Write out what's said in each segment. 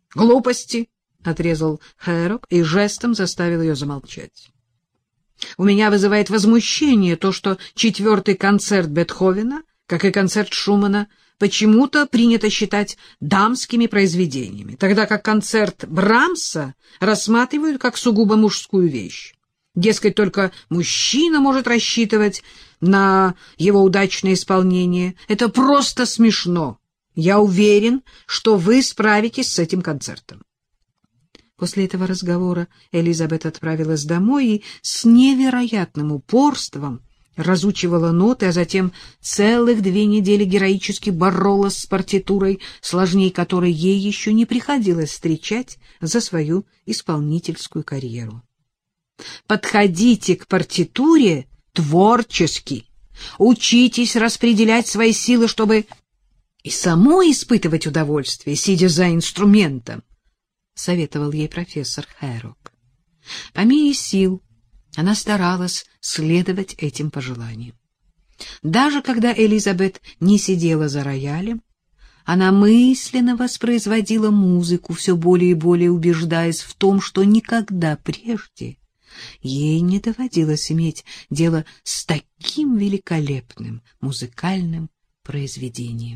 — Глупости, — отрезал Хэрок и жестом заставил ее замолчать. — У меня вызывает возмущение то, что 4-й концерт Бетховена, как и концерт Шумана, почему-то принято считать дамскими произведениями, тогда как концерт Брамса рассматривают как сугубо мужскую вещь. Дескать, только мужчина может рассчитывать на его удачное исполнение. Это просто смешно. Я уверен, что вы справитесь с этим концертом. После этого разговора Элизабет отправилась домой и с невероятным упорством разучивала ноты, а затем целых 2 недели героически боролась с партитурой, сложней которой ей еще не приходилось встречать за свою исполнительскую карьеру. Подходите к партитуре творчески, учитесь распределять свои силы, чтобы и самой испытывать удовольствие, сидя за инструментом, — советовал ей профессор Хэрок. По мере сил она старалась следовать этим пожеланиям. Даже когда Элизабет не сидела за роялем, она мысленно воспроизводила музыку, все более и более убеждаясь в том, что никогда прежде ей не доводилось иметь дело с таким великолепным музыкальным произведением.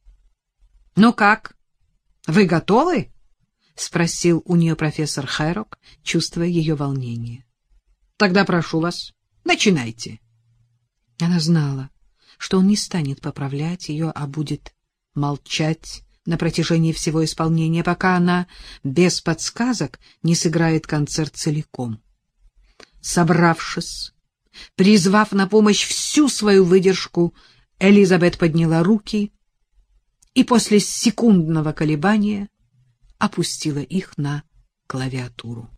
— Ну как, вы готовы? — спросил у нее профессор Хэрок, чувствуя ее волнение. — Тогда прошу вас, начинайте. Она знала, что он не станет поправлять ее, а будет молчать на протяжении всего исполнения, пока она без подсказок не сыграет концерт целиком. Собравшись, призвав на помощь всю свою выдержку, Элизабет подняла руки и после секундного колебания опустила их на клавиатуру.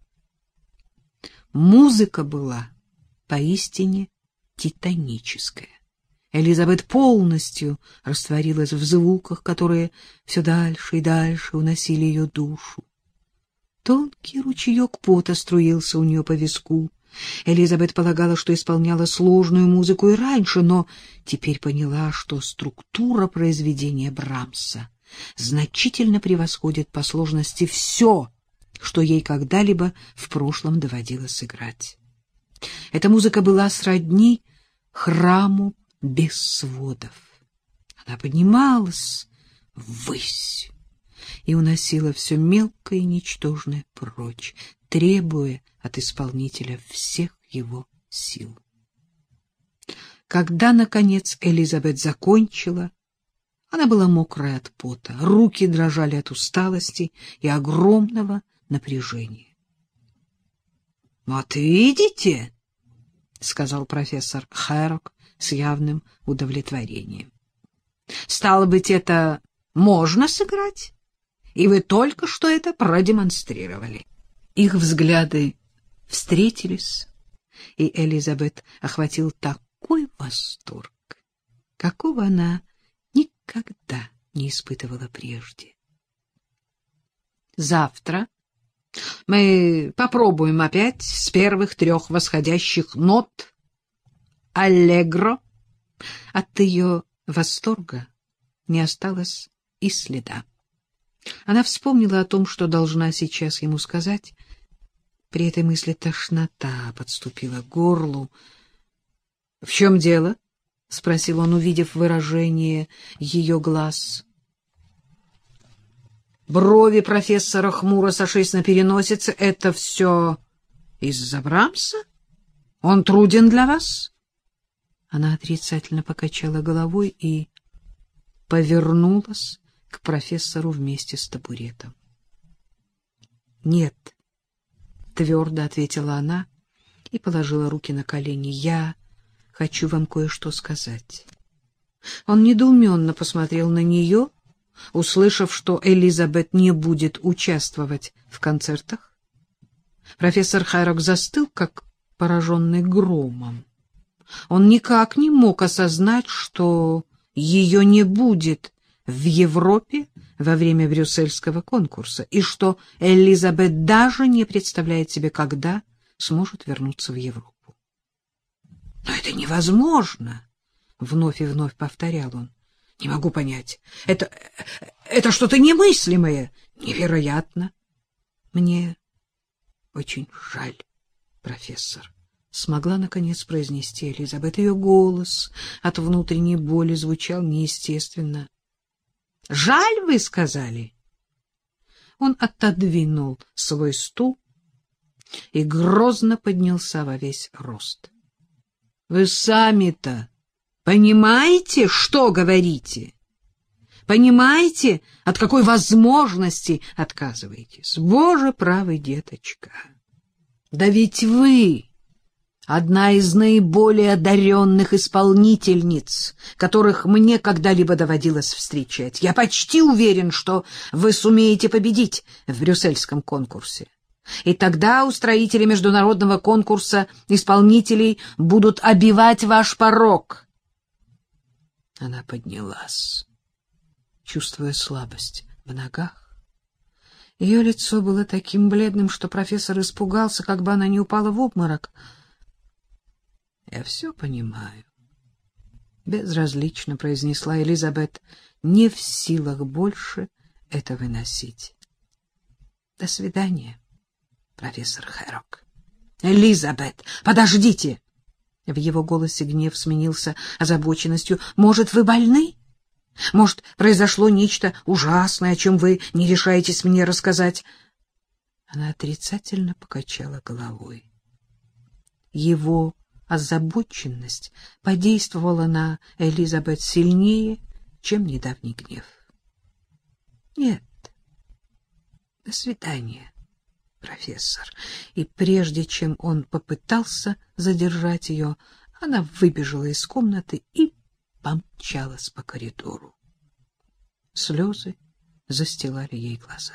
Музыка была поистине титаническая. Элизабет полностью растворилась в звуках, которые все дальше и дальше уносили ее душу. Тонкий ручеек пота струился у нее по виску. Элизабет полагала, что исполняла сложную музыку и раньше, но теперь поняла, что структура произведения Брамса значительно превосходит по сложности все, что ей когда-либо в прошлом доводилось играть. Эта музыка была сродни храму без сводов. Она поднималась ввысь и уносила все мелкое и ничтожное прочь, требуя от исполнителя всех его сил. Когда, наконец, Элизабет закончила, она была мокрая от пота, руки дрожали от усталости и огромного напряжения. — Вот видите, — сказал профессор Хэрок с явным удовлетворением. — Стало быть, это можно сыграть, и вы только что это продемонстрировали. Их взгляды встретились, и Элизабет охватил такой восторг, какого она никогда не испытывала прежде. Завтра мы попробуем опять с первых 3 восходящих нот аллегро. От ее восторга не осталось и следа. Она вспомнила о том, что должна сейчас ему сказать. При этой мысли тошнота подступила к горлу. — В чем дело? — спросил он, увидев выражение ее глаз. Брови профессора хмуро сошлись на переносице. — Это все из-за Брамса? Он труден для вас? Она отрицательно покачала головой и повернулась к профессору вместе с табуретом. — Нет, — твердо ответила она и положила руки на колени. — Я хочу вам кое-что сказать. Он недоуменно посмотрел на нее, услышав, что Элизабет не будет участвовать в концертах. Профессор Хэрок застыл, как пораженный громом. Он никак не мог осознать, что ее не будет в Европе во время брюссельского конкурса, и что Элизабет даже не представляет себе, когда сможет вернуться в Европу. — Но это невозможно! — вновь и вновь повторял он. — Не могу понять. Это что-то немыслимое. Невероятно. Мне очень жаль, профессор. Смогла, наконец, произнести Элизабет. Ее голос от внутренней боли звучал неестественно. — Жаль, вы сказали? Он отодвинул свой стул и грозно поднялся во весь рост. — Вы сами-то понимаете, что говорите? Понимаете, от какой возможности отказываетесь? Боже правый, деточка! Да ведь вы одна из наиболее одаренных исполнительниц, которых мне когда-либо доводилось встречать. Я почти уверен, что вы сумеете победить в брюссельском конкурсе. И тогда устроители международного конкурса исполнителей будут обивать ваш порог. Она поднялась, чувствуя слабость в ногах. Ее лицо было таким бледным, что профессор испугался, как бы она не упала в обморок. — Я все понимаю, — безразлично произнесла Элизабет, не в силах больше это выносить. — До свидания, профессор Хэррок. — Элизабет, подождите! В его голосе гнев сменился озабоченностью. — Может, вы больны? Может, произошло нечто ужасное, о чем вы не решаетесь мне рассказать? Она отрицательно покачала головой. Его озабоченность подействовала на Элизабет сильнее, чем недавний гнев. — Нет. До свидания, профессор. И прежде чем он попытался задержать ее, она выбежала из комнаты и помчалась по коридору. Слезы застилали ей глаза.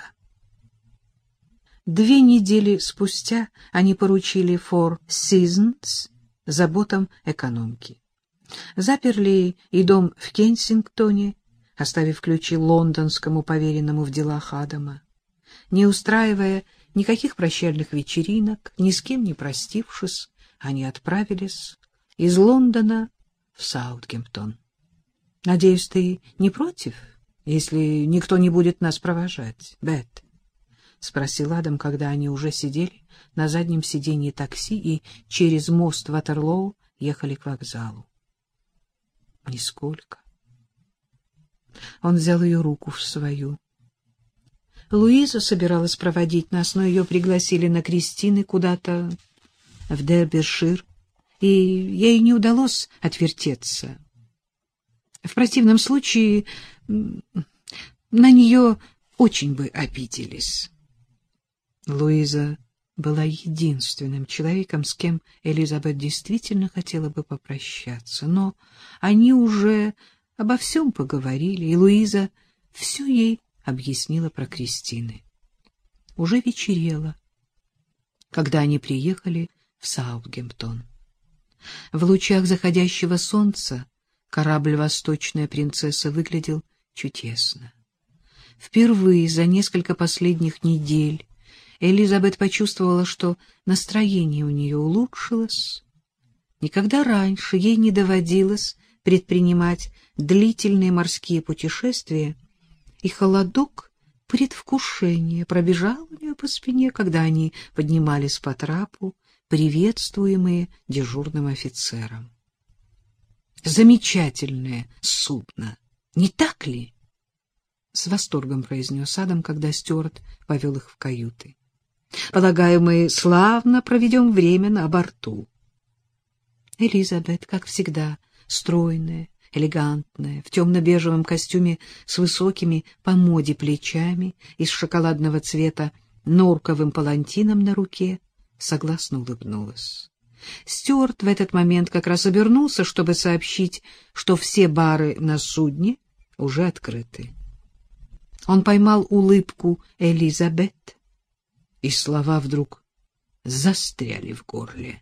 2 недели спустя они поручили Four Seasons заботам экономки. Заперли и дом в Кенсингтоне, оставив ключи лондонскому поверенному в делах Адама. Не устраивая никаких прощальных вечеринок, ни с кем не простившись, они отправились из Лондона в Саутгемптон. — Надеюсь, ты не против, если никто не будет нас провожать, Бет? — спросил Адам, когда они уже сидели на заднем сиденье такси и через мост Ватерлоу ехали к вокзалу. — Нисколько. Он взял ее руку в свою. Луиза собиралась проводить нас, но ее пригласили на крестины куда-то в Дербишир, и ей не удалось отвертеться. В противном случае на нее очень бы обиделись. Луиза была единственным человеком, с кем Элизабет действительно хотела бы попрощаться, но они уже обо всем поговорили, и Луиза все ей объяснила про крестины. Уже вечерело, когда они приехали в Саутгемптон. В лучах заходящего солнца корабль «Восточная принцесса» выглядел чудесно. Впервые за несколько последних недель Элизабет почувствовала, что настроение у нее улучшилось. Никогда раньше ей не доводилось предпринимать длительные морские путешествия, и холодок предвкушения пробежал у нее по спине, когда они поднимались по трапу, приветствуемые дежурным офицером. «Замечательное судно, не так ли?» — с восторгом произнес Адам, когда стюард повел их в каюты. «Полагаю, мы славно проведем время на борту». Элизабет, как всегда, стройная, элегантная, в темно-бежевом костюме с высокими по моде плечами, из шоколадного цвета норковым палантином на руке, согласно улыбнулась. Стюарт в этот момент как раз обернулся, чтобы сообщить, что все бары на судне уже открыты. Он поймал улыбку Элизабет, и слова вдруг застряли в горле.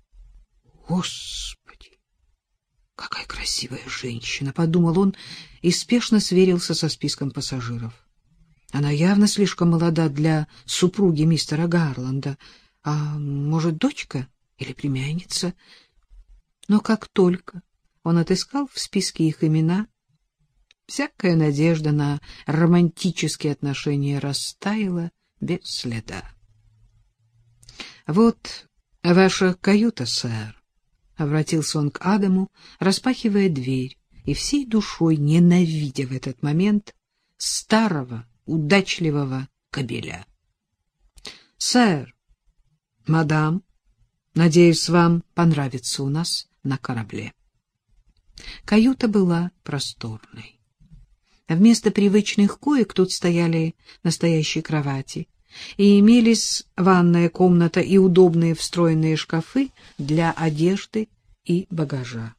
«Господи, какая красивая женщина!» — подумал он и спешно сверился со списком пассажиров. Она явно слишком молода для супруги мистера Гарланда, а может, дочка или племянница? Но как только он отыскал в списке их имена, Всякая надежда на романтические отношения растаяла без следа. — Вот ваша каюта, сэр, — обратился он к Адаму, распахивая дверь и всей душой ненавидя в этот момент старого, удачливого кобеля. — Сэр, мадам, надеюсь, вам понравится у нас на корабле. Каюта была просторной. Вместо привычных коек тут стояли настоящие кровати, и имелись ванная комната и удобные встроенные шкафы для одежды и багажа.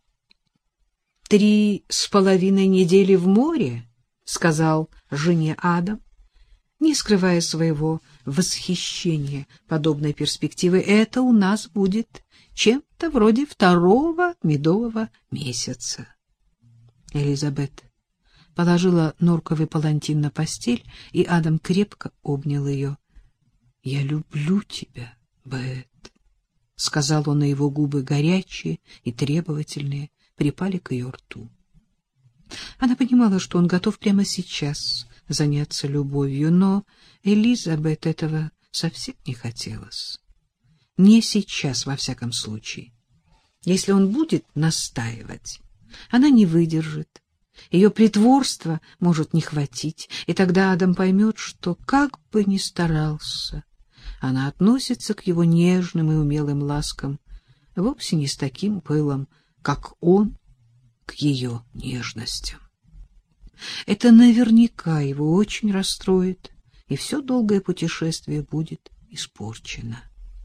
3,5 недели в море, — сказал жене Адам, не скрывая своего восхищения подобной перспективы, — это у нас будет чем-то вроде 2-го медового месяца. Элизабет положила норковый палантин на постель, и Адам крепко обнял ее. — Я люблю тебя, Бет, — сказал он, и его губы, горячие и требовательные, припали к ее рту. Она понимала, что он готов прямо сейчас заняться любовью, но Элизабет этого совсем не хотелось. Не сейчас, во всяком случае. Если он будет настаивать, она не выдержит. Ее притворства может не хватить, и тогда Адам поймет, что, как бы ни старался, она относится к его нежным и умелым ласкам вовсе не с таким пылом, как он к ее нежностям. Это наверняка его очень расстроит, и все долгое путешествие будет испорчено.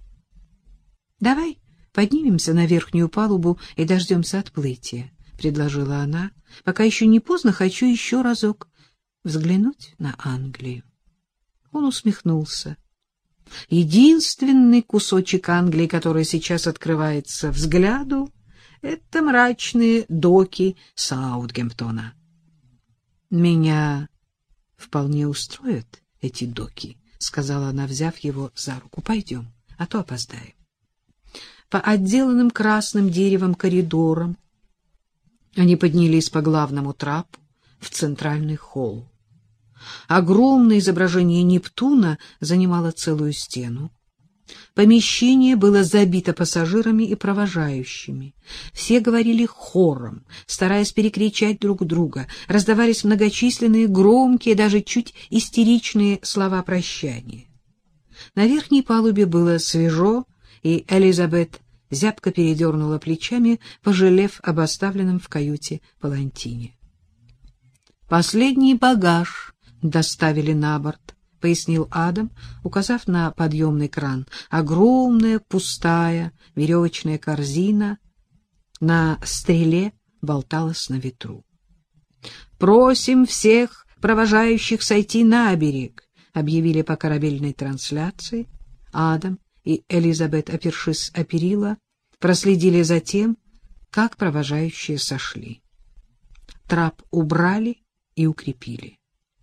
— Давай поднимемся на верхнюю палубу и дождемся отплытия, — предложила она. — Пока еще не поздно, хочу еще разок взглянуть на Англию. Он усмехнулся. Единственный кусочек Англии, который сейчас открывается взгляду, — это мрачные доки Саутгемптона. — Меня вполне устроят эти доки, — сказала она, взяв его за руку. — Пойдем, а то опоздаем. По отделанным красным деревом коридорам они поднялись по главному трапу в центральный холл. Огромное изображение Нептуна занимало целую стену. Помещение было забито пассажирами и провожающими. Все говорили хором, стараясь перекричать друг друга. Раздавались многочисленные, громкие, даже чуть истеричные слова прощания. На верхней палубе было свежо, и Элизабет зябко передернула плечами, пожалев об оставленном в каюте палантине. «Последний багаж доставили на борт», — пояснил Адам, указав на подъемный кран. Огромная пустая веревочная корзина на стреле болталась на ветру. «Просим всех провожающих сойти на берег», — объявили по корабельной трансляции. Адам и Элизабет, опершись о перила, проследили за тем, как провожающие сошли. Трап убрали и укрепили.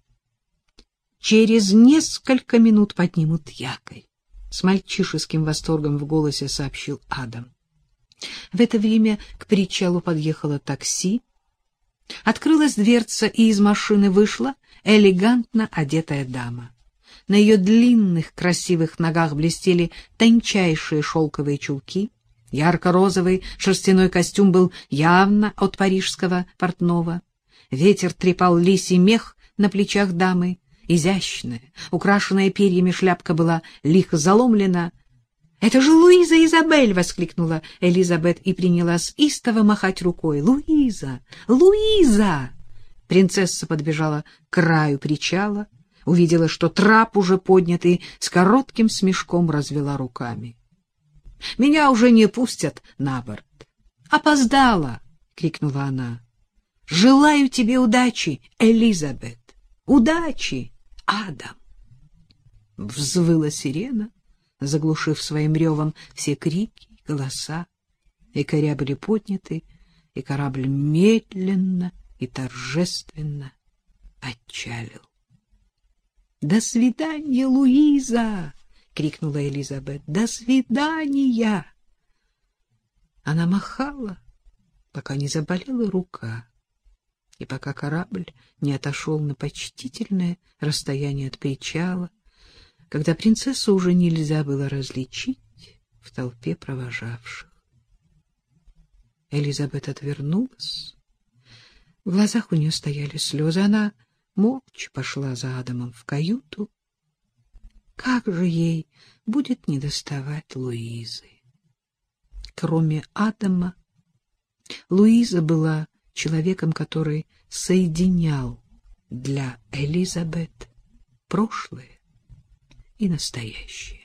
«Через несколько минут поднимут якорь», — с мальчишеским восторгом в голосе сообщил Адам. В это время к причалу подъехало такси. Открылась дверца, и из машины вышла элегантно одетая дама. На ее длинных красивых ногах блестели тончайшие шелковые чулки. Ярко-розовый шерстяной костюм был явно от парижского портного. Ветер трепал лисий мех на плечах дамы. Изящная, украшенная перьями шляпка была лихо заломлена. — Это же Луиза Изабель! — воскликнула Элизабет и принялась истово махать рукой. — Луиза! Луиза! Принцесса подбежала к краю причала, увидела, что трап уже поднят, и с коротким смешком развела руками. — Меня уже не пустят на борт. — Опоздала! — крикнула она. — Желаю тебе удачи, Элизабет! Удачи, Адам! Взвыла сирена, заглушив своим ревом все крики и голоса. Якоря были подняты, и корабль медленно и торжественно отчалил. — До свидания, Луиза! — крикнула Элизабет. — До свидания! Она махала, пока не заболела рука. И пока корабль не отошел на почтительное расстояние от причала, когда принцессу уже нельзя было различить в толпе провожавших. Элизабет отвернулась. В глазах у нее стояли слезы. Она молча пошла за Адамом в каюту. Как же ей будет недоставать Луизы? Кроме Адама, Луиза была человеком, который соединял для Элизабет прошлое и настоящее.